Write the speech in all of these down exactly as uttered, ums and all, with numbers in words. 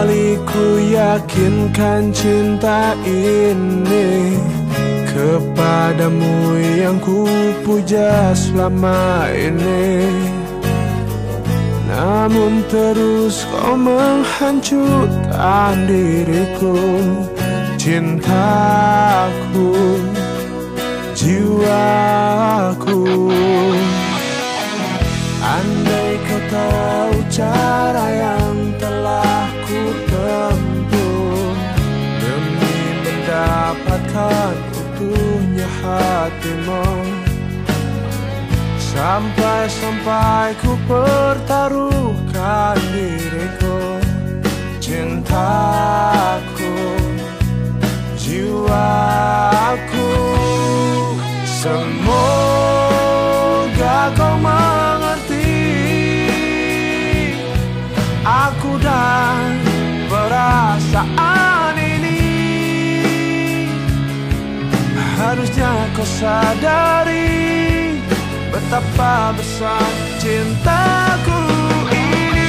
kali ku yakinkan cinta ini kepadamu yang ku puja selama ini. Namun terus kau menghancurkan diriku, cintaku, jiwaku. Andai kau tahu cara yang telah ku tempuh demi mendapatkan utuhnya hatimu, sampai-sampai ku pertaruhkan diriku, cintaku, jiwaku. Semoga kau mengerti aku dan perasaan ini. Harusnya kau sadari betapa besar cintaku ini.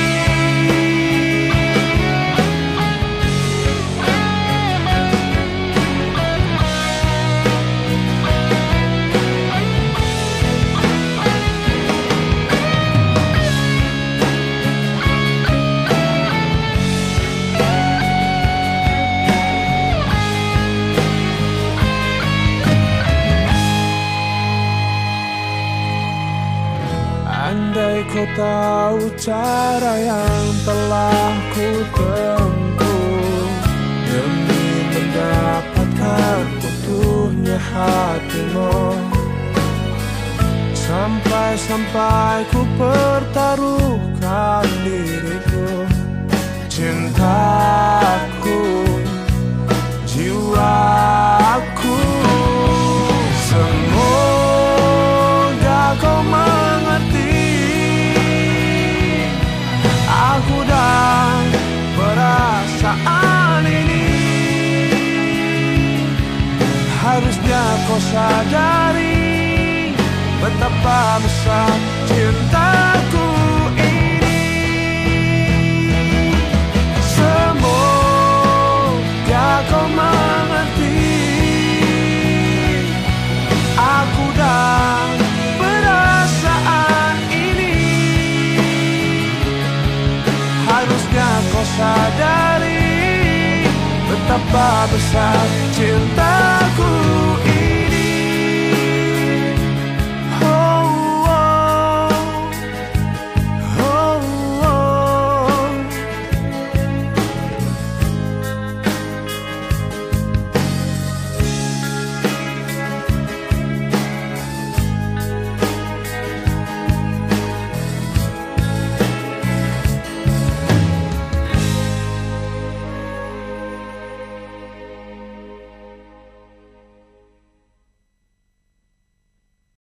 Andai kau tahu cara yang telah ku tempuh demi mendapatkan utuhnya hatimu, sampai-sampai ku pertaruhkan diriku, cintaku, jiwaku. Semoga kau mengerti aku dan perasaan ini. Harusnya kau sadari betapa besar cintaku ini. Semoga kau mengerti aku dan perasaan ini. Harusnya kau sadari betapa besar cintaku.